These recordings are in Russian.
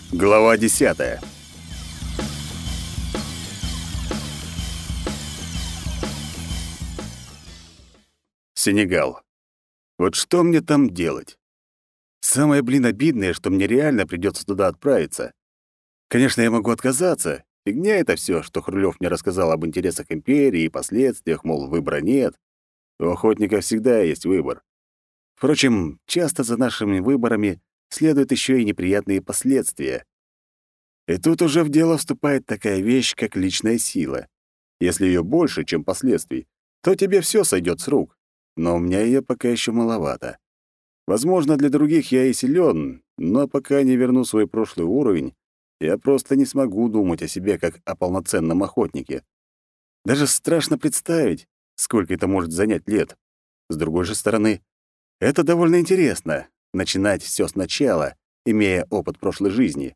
Глава 10. Сенегал. Вот что мне там делать? Самое, обидное, что мне реально придется туда отправиться. Конечно, я могу отказаться. Фигня это все, что Хрулёв мне рассказал об интересах империи и последствиях, мол, выбора нет. У охотника всегда есть выбор. Впрочем, часто за нашими выборами следуют еще и неприятные последствия. И тут уже в дело вступает такая вещь, как личная сила. Если ее больше, чем последствий, то тебе все сойдет с рук. Но у меня ее пока еще маловато. Возможно, для других я и силен, но пока не верну свой прошлый уровень, я просто не смогу думать о себе как о полноценном охотнике. Даже страшно представить, сколько это может занять лет. С другой же стороны, это довольно интересно — начинать все сначала, имея опыт прошлой жизни.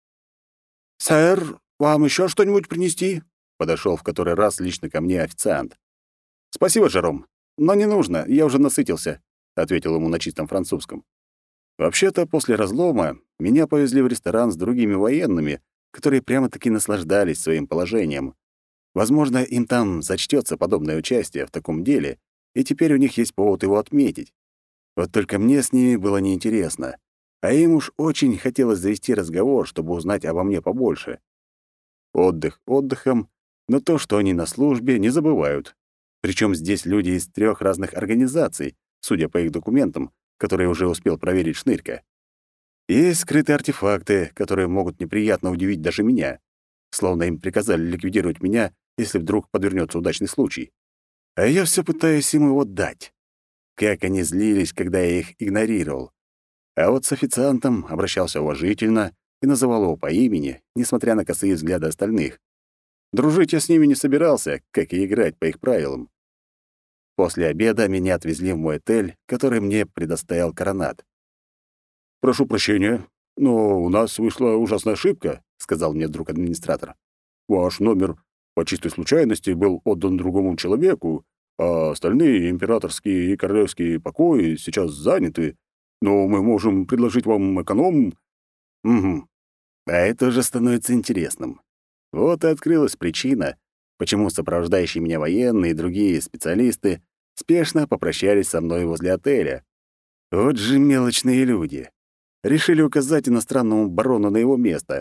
«Сэр, вам еще что-нибудь принести?» — подошел в который раз лично ко мне официант. «Спасибо, Жером, но не нужно, я уже насытился», — ответил ему на чистом французском. Вообще-то, после разлома меня повезли в ресторан с другими военными, которые прямо-таки наслаждались своим положением. Возможно, им там зачтется подобное участие в таком деле, и теперь у них есть повод его отметить. Вот только мне с ними было неинтересно, а им уж очень хотелось завести разговор, чтобы узнать обо мне побольше. Отдых отдыхом, но то, что они на службе, не забывают. Причем здесь люди из 3 разных организаций, судя по их документам, которые уже успел проверить Шнырька. Есть скрытые артефакты, которые могут неприятно удивить даже меня, словно им приказали ликвидировать меня, если вдруг подвернется удачный случай. А я все пытаюсь им его дать. Как они злились, когда я их игнорировал. А вот с официантом обращался уважительно и называл его по имени, несмотря на косые взгляды остальных. Дружить я с ними не собирался, как и играть по их правилам. После обеда меня отвезли в мой отель, который мне предоставил Коронат. «Прошу прощения, но у нас вышла ужасная ошибка», — сказал мне вдруг администратор. «Ваш номер по чистой случайности был отдан другому человеку, а остальные императорские и королевские покои сейчас заняты, но мы можем предложить вам эконом». Угу. А это уже становится интересным. Вот и открылась причина, почему сопровождающие меня военные и другие специалисты спешно попрощались со мной возле отеля. Вот же мелочные люди. Решили указать иностранному барону на его место.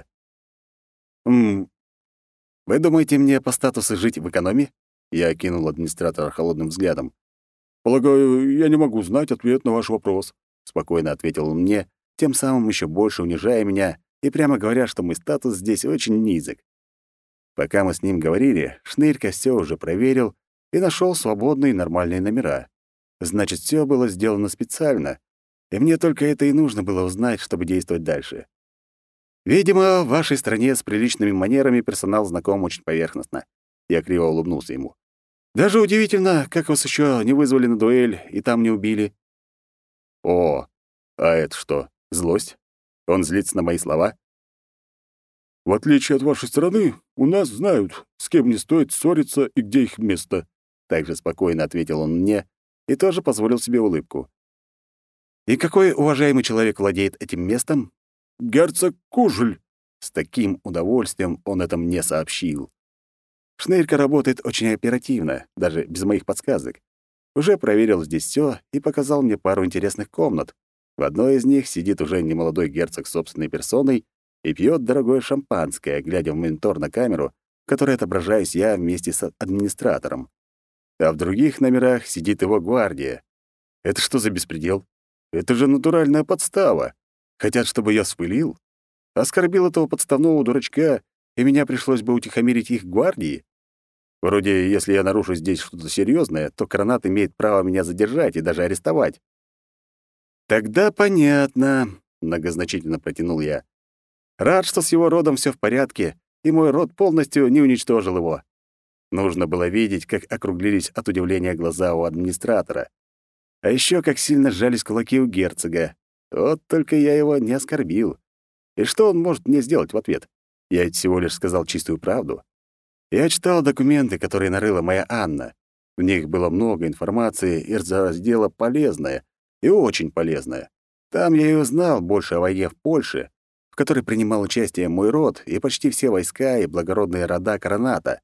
«М, Вы думаете, мне по статусу жить в экономе?» Я окинул администратора холодным взглядом. «Полагаю, я не могу знать ответ на ваш вопрос», — спокойно ответил он мне, тем самым еще больше унижая меня и прямо говоря, что мой статус здесь очень низок. Пока мы с ним говорили, Шнырька все уже проверил и нашел свободные нормальные номера. Значит, все было сделано специально, и мне только это и нужно было узнать, чтобы действовать дальше. Видимо, в вашей стране с приличными манерами персонал знаком очень поверхностно. Я криво улыбнулся ему. Даже удивительно, как вас еще не вызвали на дуэль и там не убили. О, а это что, злость? Он злится на мои слова? В отличие от вашей страны, у нас знают, с кем не стоит ссориться и где их место. Также спокойно ответил он мне и тоже позволил себе улыбку. И какой уважаемый человек владеет этим местом? Герцог Кужель. С таким удовольствием он это мне сообщил. Шнырька работает очень оперативно, даже без моих подсказок. Уже проверил здесь все и показал мне пару интересных комнат. В одной из них сидит уже немолодой герцог собственной персоной и пьет дорогое шампанское, глядя в монитор на камеру, в которой отображаюсь я вместе с администратором. А в других номерах сидит его гвардия. Это что за беспредел? Это же натуральная подстава. Хотят, чтобы я вспылил? Оскорбил этого подставного дурачка, и меня пришлось бы утихомирить их гвардии? Вроде, если я нарушу здесь что-то серьезное, то Коронат имеет право меня задержать и даже арестовать. «Тогда понятно», — многозначительно протянул я. «Рад, что с его родом все в порядке, и мой род полностью не уничтожил его». Нужно было видеть, как округлились от удивления глаза у администратора. А еще как сильно сжались кулаки у герцога. Вот только я его не оскорбил. И что он может мне сделать в ответ? Я ведь всего лишь сказал чистую правду. Я читал документы, которые нарыла моя Анна. В них было много информации из раздела «Полезное» и «Очень полезное». Там я и узнал больше о войне в Польше, в которой принимал участие мой род и почти все войска и благородные рода Короната.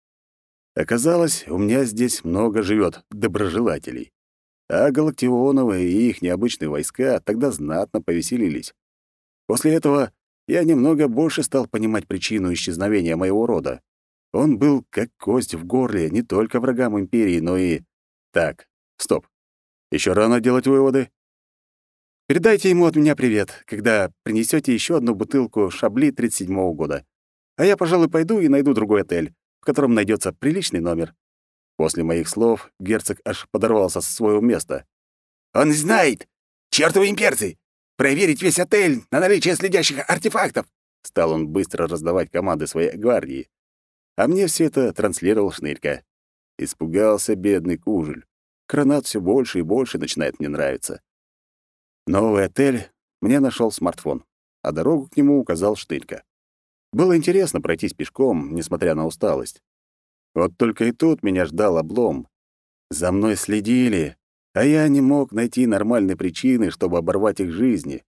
Оказалось, у меня здесь много живет доброжелателей. А Галактионовы и их необычные войска тогда знатно повеселились. После этого я немного больше стал понимать причину исчезновения моего рода. Он был как кость в горле не только врагам империи, но и... Так, стоп. Еще рано делать выводы. Передайте ему от меня привет, когда принесете еще одну бутылку Шабли 37-го года. А я, пожалуй, пойду и найду другой отель, в котором найдется приличный номер. После моих слов герцог аж подорвался со своего места. «Он знает! Чёртовы имперцы! Проверить весь отель на наличие следящих артефактов!» Стал он быстро раздавать команды своей гвардии. А мне все это транслировал Шнырька. Испугался бедный Кужель. Кронат все больше и больше начинает мне нравиться. Новый отель мне нашел смартфон, а дорогу к нему указал Штырька. Было интересно пройтись пешком, несмотря на усталость. Вот только и тут меня ждал облом. За мной следили, а я не мог найти нормальной причины, чтобы оборвать их жизни.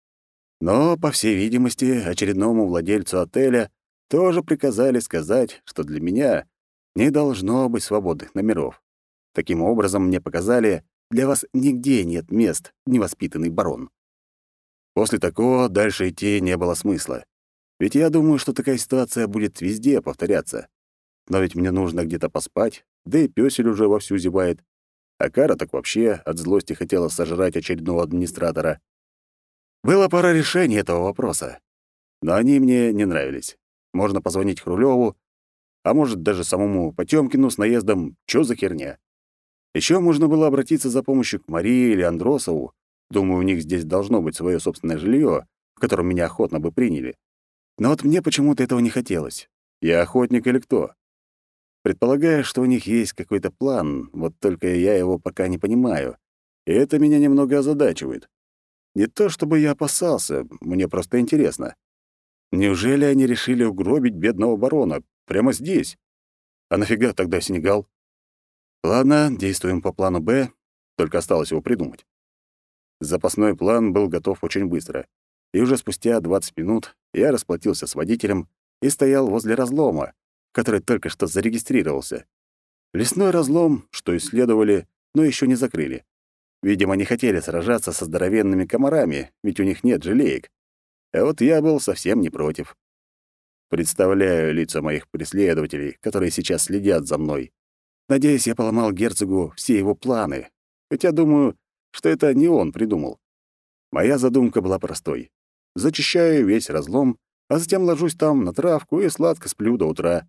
Но, по всей видимости, очередному владельцу отеля тоже приказали сказать, что для меня не должно быть свободных номеров. Таким образом, мне показали: для вас нигде нет мест, невоспитанный барон. После такого дальше идти не было смысла. Ведь я думаю, что такая ситуация будет везде повторяться. Но ведь мне нужно где-то поспать, да и пёсель уже вовсю зевает. А Кара так вообще от злости хотела сожрать очередного администратора. Была пара решений этого вопроса, но они мне не нравились. Можно позвонить Хрулёву, а может, даже самому Потёмкину с наездом «Чё за херня?». Ещё можно было обратиться за помощью к Марии или Андросову. Думаю, у них здесь должно быть своё собственное жилье, в котором меня охотно бы приняли. Но вот мне почему-то этого не хотелось. Я охотник или кто? Предполагаю, что у них есть какой-то план, вот только я его пока не понимаю. И это меня немного озадачивает. Не то чтобы я опасался, мне просто интересно. Неужели они решили угробить бедного барона прямо здесь? А нафига тогда Сенегал? Ладно, действуем по плану «Б», только осталось его придумать. Запасной план был готов очень быстро, и уже спустя 20 минут я расплатился с водителем и стоял возле разлома, который только что зарегистрировался. Лесной разлом, что исследовали, но еще не закрыли. Видимо, не хотели сражаться со здоровенными комарами, ведь у них нет жалеек. А вот я был совсем не против. Представляю лица моих преследователей, которые сейчас следят за мной. Надеюсь, я поломал герцогу все его планы, хотя думаю, что это не он придумал. Моя задумка была простой. Зачищаю весь разлом, а затем ложусь там на травку и сладко сплю до утра.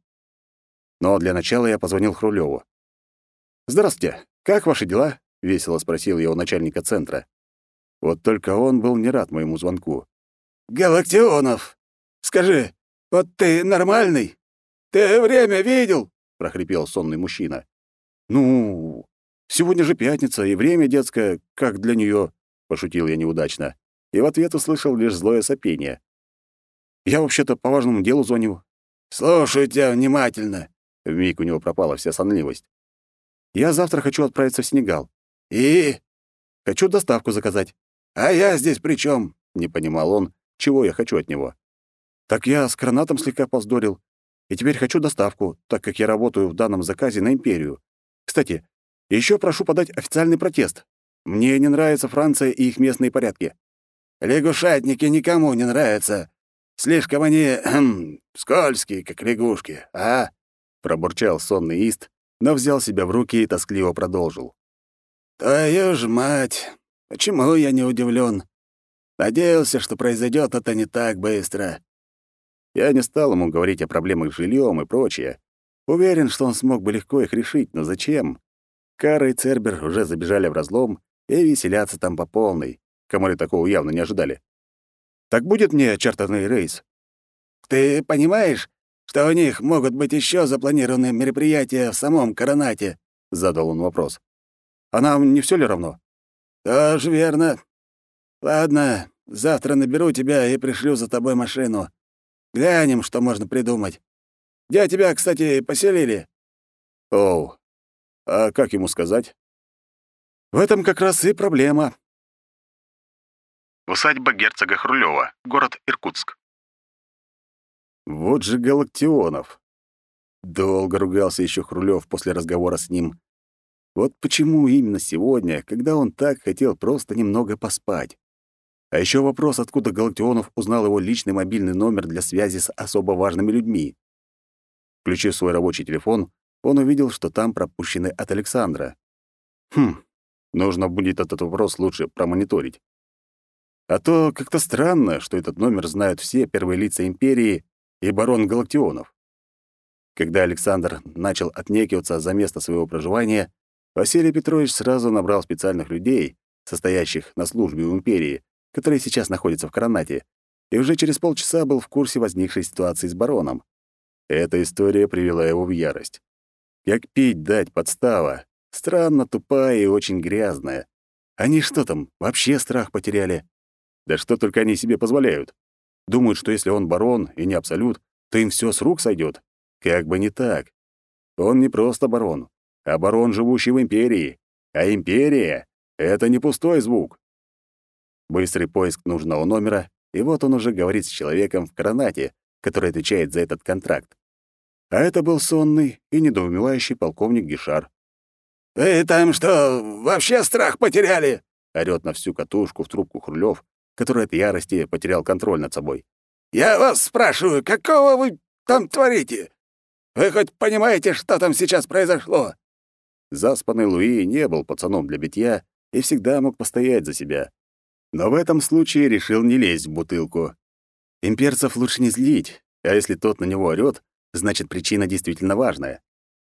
Но для начала я позвонил Хрулёву. «Здравствуйте, как ваши дела?» — весело спросил я у начальника центра. Вот только он был не рад моему звонку. «Галактионов, скажи, вот ты нормальный? Ты время видел?» — прохрипел сонный мужчина. «Ну, сегодня же пятница, и время детское, как для неё», — пошутил я неудачно, и в ответ услышал лишь злое сопение. «Я вообще-то по важному делу звоню». «Слушаю тебя внимательно». Вмиг у него пропала вся сонливость. «Я завтра хочу отправиться в Сенегал». «И?» «Хочу доставку заказать». «А я здесь при чём?» — не понимал он, чего я хочу от него. «Так я с Кронатом слегка повздорил, и теперь хочу доставку, так как я работаю в данном заказе на империю. Кстати, ещё прошу подать официальный протест. Мне не нравится Франция и их местные порядки». «Лягушатники никому не нравятся. Слишком они скользкие, как лягушки, а?» Пробурчал сонный Ист, но взял себя в руки и тоскливо продолжил. «Твою ж мать! Почему я не удивлен? Надеялся, что произойдет это не так быстро». Я не стал ему говорить о проблемах с жильем и прочее. Уверен, что он смог бы легко их решить, но зачем? Кара и Цербер уже забежали в разлом и веселятся там по полной. Комары такого явно не ожидали. «Так будет мне чартерный рейс?» «Ты понимаешь, что у них могут быть еще запланированные мероприятия в самом Коронате?» — задал он вопрос. «А нам не все ли равно?» «Тоже верно. Ладно, завтра наберу тебя и пришлю за тобой машину. Глянем, что можно придумать. Где тебя, кстати, поселили?» «Оу, а как ему сказать?» «В этом как раз и проблема. Усадьба герцога Хрулёва, город Иркутск. Вот же Галактионов. Долго ругался еще Хрулёв после разговора с ним. Вот почему именно сегодня, когда он так хотел просто немного поспать. А еще вопрос, откуда Галактионов узнал его личный мобильный номер для связи с особо важными людьми. Включив свой рабочий телефон, он увидел, что там пропущены от Александра. Нужно будет этот вопрос лучше промониторить. А то как-то странно, что этот номер знают все первые лица империи и барон Галактионов. Когда Александр начал отнекиваться за место своего проживания, Василий Петрович сразу набрал специальных людей, состоящих на службе у империи, которые сейчас находятся в Коронате, и уже через полчаса был в курсе возникшей ситуации с бароном. Эта история привела его в ярость. Как пить дать подстава. Странно тупая и очень грязная. Они что там, вообще страх потеряли? Да что только они себе позволяют. Думают, что если он барон и не абсолют, то им все с рук сойдет. Как бы не так. Он не просто барон, а барон, живущий в империи. А империя — это не пустой звук. Быстрый поиск нужного номера, и вот он уже говорит с человеком в Коронате, который отвечает за этот контракт. А это был сонный и недоумевающий полковник Гишар. «Вы там что, вообще страх потеряли?» — орёт на всю катушку в трубку Хрулёв, который от ярости потерял контроль над собой. «Я вас спрашиваю, какого вы там творите? Вы хоть понимаете, что там сейчас произошло?» Заспанный Луи не был пацаном для битья и всегда мог постоять за себя. Но в этом случае решил не лезть в бутылку. Имперцев лучше не злить, а если тот на него орёт, значит, причина действительно важная.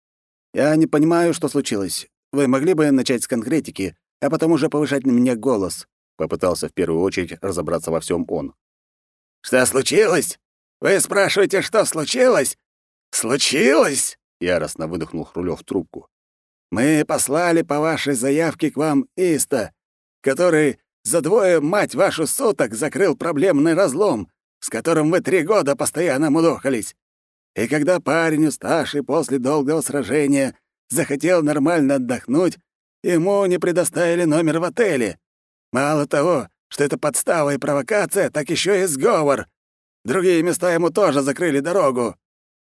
«Я не понимаю, что случилось. Вы могли бы начать с конкретики, а потом уже повышать на меня голос?» Попытался в первую очередь разобраться во всем он. «Что случилось? Вы спрашиваете, что случилось? Случилось?» — яростно выдохнул Хрулёв в трубку. «Мы послали по вашей заявке к вам Иста, который за 2, мать вашу, суток закрыл проблемный разлом, с которым вы 3 года постоянно мудохались. И когда парень, уставший после долгого сражения, захотел нормально отдохнуть, ему не предоставили номер в отеле. Мало того, что это подстава и провокация, так еще и сговор. Другие места ему тоже закрыли дорогу.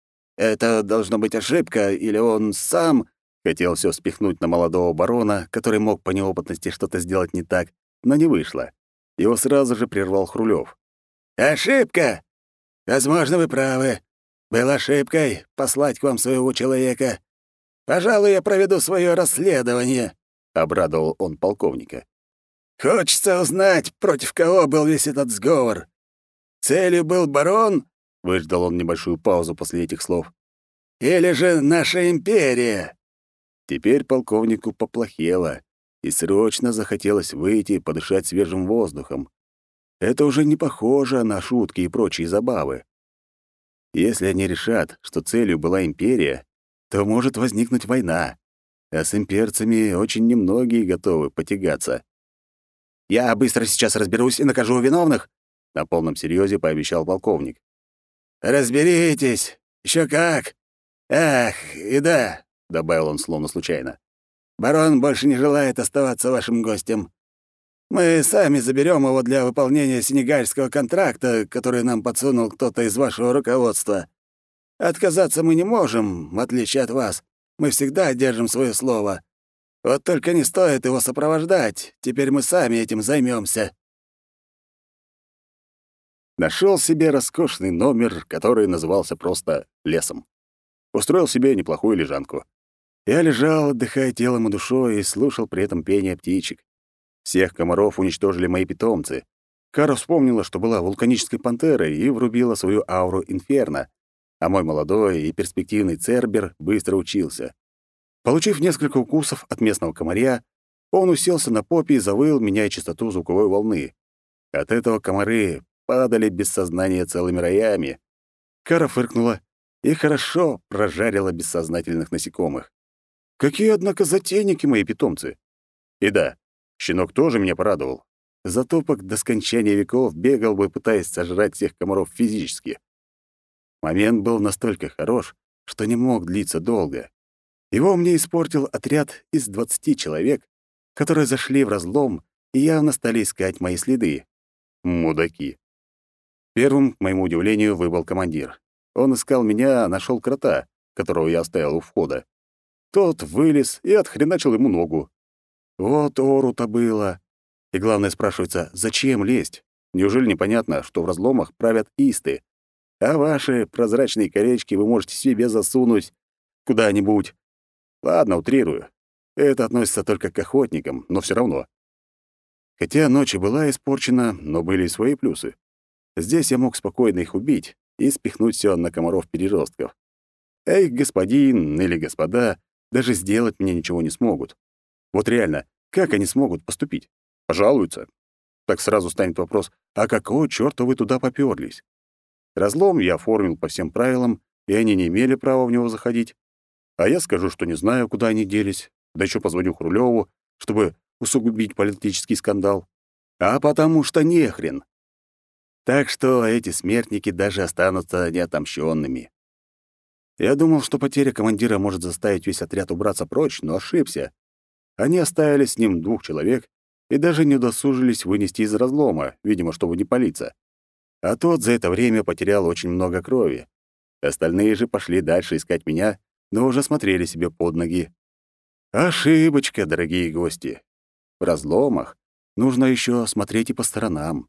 Это должно быть ошибка, или он сам хотел все спихнуть на молодого барона, который мог по неопытности что-то сделать не так, но не вышло. Его сразу же прервал Хрулёв. «Ошибка? Возможно, вы правы. Была ошибкой послать к вам своего человека. Пожалуй, я проведу свое расследование», — обрадовал он полковника. «Хочется узнать, против кого был весь этот сговор. Целью был барон?» — выждал он небольшую паузу после этих слов. «Или же наша империя?» Теперь полковнику поплохело, и срочно захотелось выйти и подышать свежим воздухом. Это уже не похоже на шутки и прочие забавы. Если они решат, что целью была империя, то может возникнуть война, а с имперцами очень немногие готовы потягаться. «Я быстро сейчас разберусь и накажу виновных», — на полном серьезе пообещал полковник. «Разберитесь. Еще как. Ах, и да», — добавил он словно случайно. «Барон больше не желает оставаться вашим гостем. Мы сами заберем его для выполнения сенегальского контракта, который нам подсунул кто-то из вашего руководства. Отказаться мы не можем, в отличие от вас. Мы всегда держим свое слово. Вот только не стоит его сопровождать. Теперь мы сами этим займемся. Нашел себе роскошный номер, который назывался просто «Лесом». Устроил себе неплохую лежанку. Я лежал, отдыхая телом и душой, и слушал при этом пение птичек. Всех комаров уничтожили мои питомцы. Кара вспомнила, что была вулканической пантерой, и врубила свою ауру инферно, а мой молодой и перспективный Цербер быстро учился. Получив несколько укусов от местного комаря, он уселся на попе и завыл, меняя частоту звуковой волны. От этого комары падали без сознания целыми роями. Кара фыркнула и хорошо прожарила бессознательных насекомых. Какие, однако, затейники мои питомцы! И да, щенок тоже меня порадовал. Затопок до скончания веков бегал бы, пытаясь сожрать всех комаров физически. Момент был настолько хорош, что не мог длиться долго. Его мне испортил отряд из 20 человек, которые зашли в разлом и явно стали искать мои следы. Мудаки. Первым, к моему удивлению, выбыл командир. Он искал меня, нашел крота, которого я оставил у входа. Тот вылез и отхреначил ему ногу. Вот ору-то было. И главное, спрашивается, зачем лезть? Неужели непонятно, что в разломах правят исты, а ваши прозрачные колечки вы можете себе засунуть куда-нибудь? Ладно, утрирую. Это относится только к охотникам, но все равно. Хотя ночь и была испорчена, но были и свои плюсы. Здесь я мог спокойно их убить и спихнуть все на комаров-переростков. А их господин или господа даже сделать мне ничего не смогут. Вот реально, как они смогут поступить? Пожалуются. Так сразу станет вопрос, а какого чёрта вы туда попёрлись? Разлом я оформил по всем правилам, и они не имели права в него заходить. А я скажу, что не знаю, куда они делись, да ещё позвоню Хрулёву, чтобы усугубить политический скандал. А потому что нехрен. Так что эти смертники даже останутся неотомщёнными. Я думал, что потеря командира может заставить весь отряд убраться прочь, но ошибся. Они оставили с ним 2 человек и даже не удосужились вынести из разлома, видимо, чтобы не палиться. А тот за это время потерял очень много крови. Остальные же пошли дальше искать меня, но уже смотрели себе под ноги. Ошибочка, дорогие гости. В разломах нужно еще смотреть и по сторонам.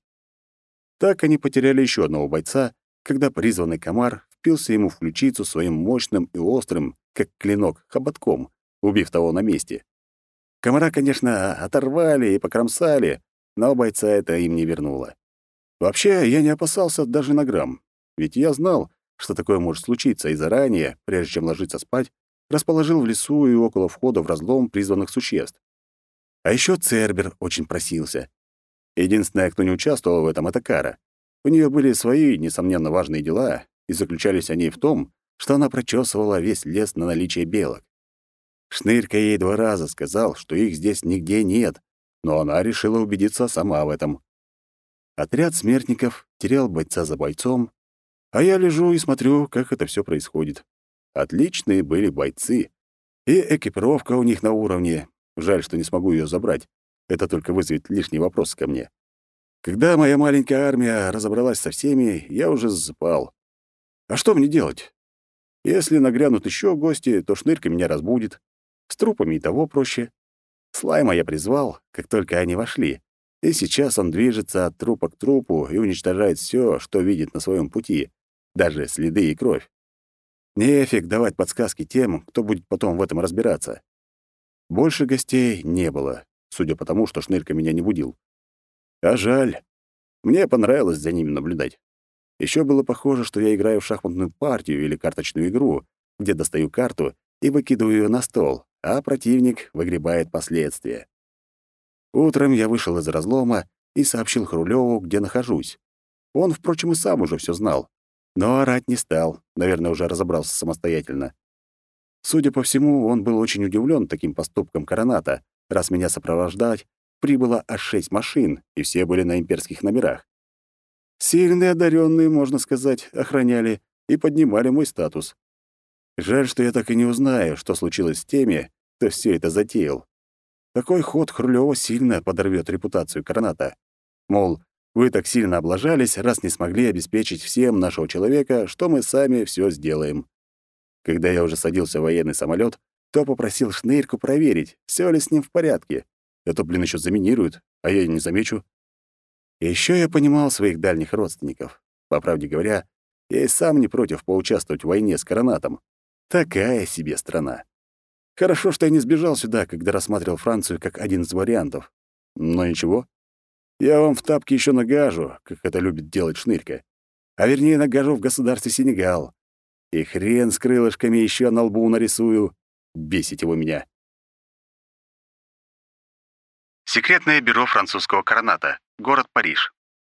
Так они потеряли еще одного бойца, когда призванный комар впился ему в ключицу своим мощным и острым, как клинок, хоботком, убив того на месте. Комара, конечно, оторвали и покромсали, но бойца это им не вернуло. Вообще, я не опасался даже на грамм, ведь я знал, что такое может случиться, и заранее, прежде чем ложиться спать, расположил в лесу и около входа в разлом призванных существ. А еще Цербер очень просился. Единственное, кто не участвовал в этом, — это Кара. У нее были свои, несомненно, важные дела, и заключались они в том, что она прочесывала весь лес на наличие белок. Шнырька ей 2 раза сказал, что их здесь нигде нет, но она решила убедиться сама в этом. Отряд смертников терял бойца за бойцом, а я лежу и смотрю, как это все происходит. Отличные были бойцы, и экипировка у них на уровне. Жаль, что не смогу ее забрать. Это только вызовет лишние вопросы ко мне. Когда моя маленькая армия разобралась со всеми, я уже засыпал. А что мне делать? Если нагрянут еще гости, то Шнырька меня разбудит. С трупами и того проще. Слайма я призвал, как только они вошли, и сейчас он движется от трупа к трупу и уничтожает все, что видит на своем пути, даже следы и кровь. Нефиг давать подсказки тем, кто будет потом в этом разбираться. Больше гостей не было, судя по тому, что Шнырька меня не будил. А жаль. Мне понравилось за ними наблюдать. Еще было похоже, что я играю в шахматную партию или карточную игру, где достаю карту и выкидываю ее на стол, а противник выгребает последствия. Утром я вышел из разлома и сообщил Хрулёву, где нахожусь. Он, впрочем, и сам уже все знал, но орать не стал, наверное, уже разобрался самостоятельно. Судя по всему, он был очень удивлен таким поступком Короната, раз меня сопровождать прибыло аж 6 машин, и все были на имперских номерах. Сильные одаренные, можно сказать, охраняли и поднимали мой статус. Жаль, что я так и не узнаю, что случилось с теми, кто все это затеял. Такой ход Хрулёва сильно подорвет репутацию Короната. Мол, вы так сильно облажались, раз не смогли обеспечить всем нашего человека, что мы сами все сделаем. Когда я уже садился в военный самолет, то попросил Шнырьку проверить, все ли с ним в порядке. Это, еще заминируют, а я и не замечу. И ещё я понимал своих дальних родственников. По правде говоря, я и сам не против поучаствовать в войне с Коронатом. Такая себе страна. Хорошо, что я не сбежал сюда, когда рассматривал Францию как один из вариантов. Но ничего. Я вам в тапки ещё нагажу, как это любит делать Шнырька. А вернее, нагажу в государстве Сенегал. И хрен с крылышками ещё на лбу нарисую. Бесите вы меня. Секретное бюро французского Короната. Город Париж.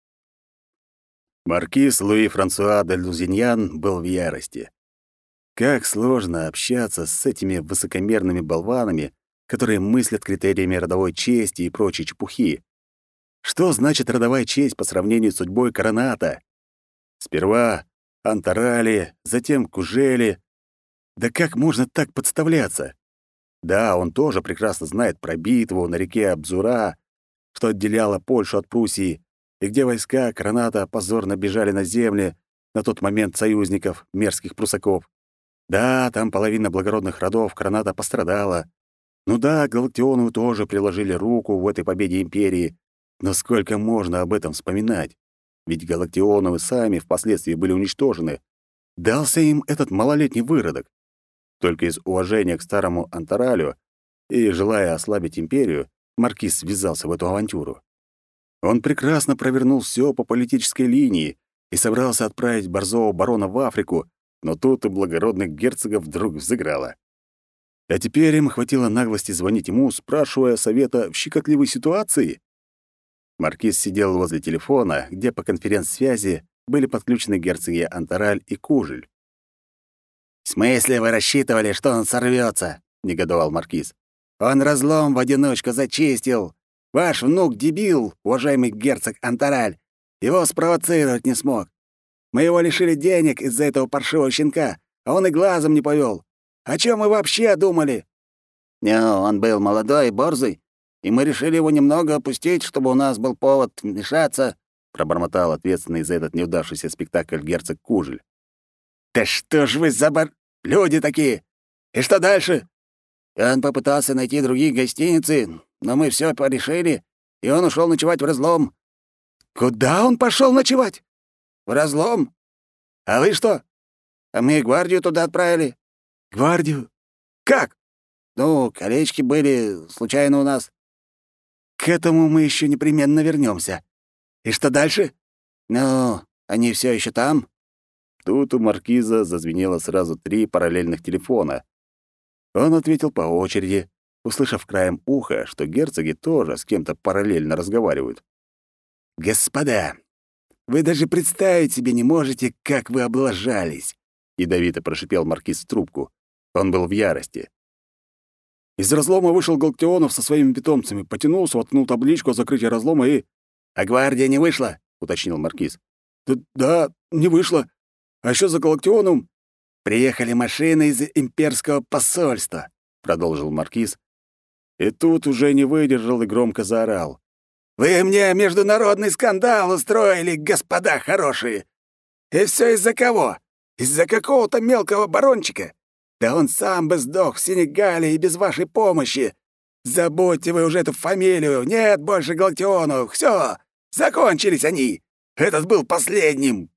Маркиз Луи Франсуа де Лузиньян был в ярости. Как сложно общаться с этими высокомерными болванами, которые мыслят критериями родовой чести и прочей чепухи. Что значит родовая честь по сравнению с судьбой Короната? Сперва Антарали, затем Кужели. Да как можно так подставляться? Да, он тоже прекрасно знает про битву на реке Абзура, что отделяла Польшу от Пруссии, и где войска Кроната позорно бежали на земли, на тот момент союзников, мерзких прусаков. Да, там половина благородных родов Кроната пострадала. Ну да, Галактиону тоже приложили руку в этой победе империи. Но сколько можно об этом вспоминать? Ведь Галактионовы сами впоследствии были уничтожены. Дался им этот малолетний выродок. Только из уважения к старому Антаралю и желая ослабить империю, маркиз связался в эту авантюру. Он прекрасно провернул все по политической линии и собрался отправить борзого барона в Африку, но тут у благородных герцогов вдруг взыграло. А теперь им хватило наглости звонить ему, спрашивая совета в щекотливой ситуации. Маркиз сидел возле телефона, где по конференц-связи были подключены герцоги Антараль и Кужель. «В смысле вы рассчитывали, что он сорвётся?» — негодовал маркиз. «Он разлом в одиночку зачистил. Ваш внук дебил, уважаемый герцог Антараль. Его спровоцировать не смог. Мы его лишили денег из-за этого паршивого щенка, а он и глазом не повёл. О чём мы вообще думали?» Он был молодой и борзый, и мы решили его немного опустить, чтобы у нас был повод вмешаться», — пробормотал ответственный за этот неудавшийся спектакль герцог Кужель. «Да что ж вы за люди такие? И что дальше?» Он попытался найти другие гостиницы, но мы всё порешили, и он ушёл ночевать в разлом. «Куда он пошёл ночевать?» «В разлом. А вы что?» «А мы гвардию туда отправили». «Гвардию? Как?» «Ну, колечки были случайно у нас». «К этому мы ещё непременно вернёмся. И что дальше?» «Ну, они всё ещё там». Тут у маркиза зазвенело сразу 3 параллельных телефона. Он ответил по очереди, услышав краем уха, что герцоги тоже с кем-то параллельно разговаривают. «Господа, вы даже представить себе не можете, как вы облажались», — ядовито прошипел маркиз в трубку. Он был в ярости. Из разлома вышел Галактионов со своими питомцами, потянулся, воткнул табличку о закрытии разлома и... «А гвардия не вышла?» — уточнил маркиз. Да, не вышла. А ещё за Галактионом...» «Приехали машины из имперского посольства», — продолжил маркиз. И тут уже не выдержал и громко заорал. «Вы мне международный скандал устроили, господа хорошие! И всё из-за кого? Из-за какого-то мелкого барончика? Да он сам бы сдох в Сенегале и без вашей помощи! Забудьте вы уже эту фамилию! Нет больше Галактионов! Всё! Закончились они! Этот был последним!